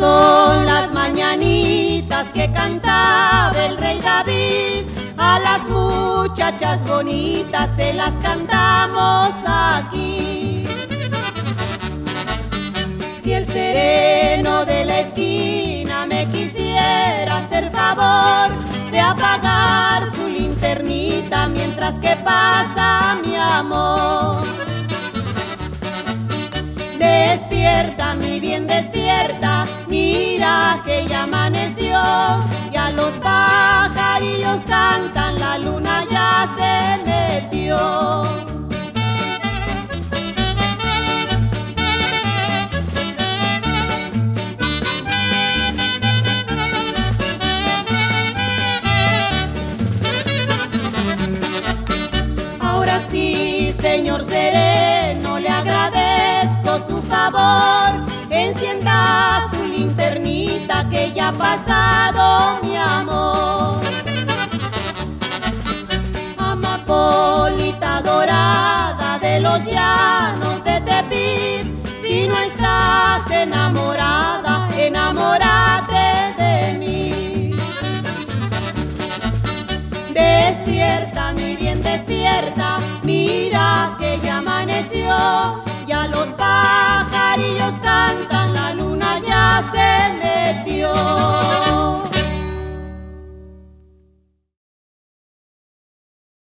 son las mañanitas que cantaba el rey David. A las muchachas bonitas se las cantamos aquí. Si el sereno de la esquina me quisiera hacer favor de apagar su linternita mientras que pasa mi amor. Despierta, mi bien, despierta, mira que ya amaneció, ya los pajarillos cantan, la luna ya se metió. Ahora sí, señor sereno, le agradezco su favor, encienda su linternita que ya ha pasado mi amor. Amapolita dorada de los llanos de Tepic, si no estás enamorada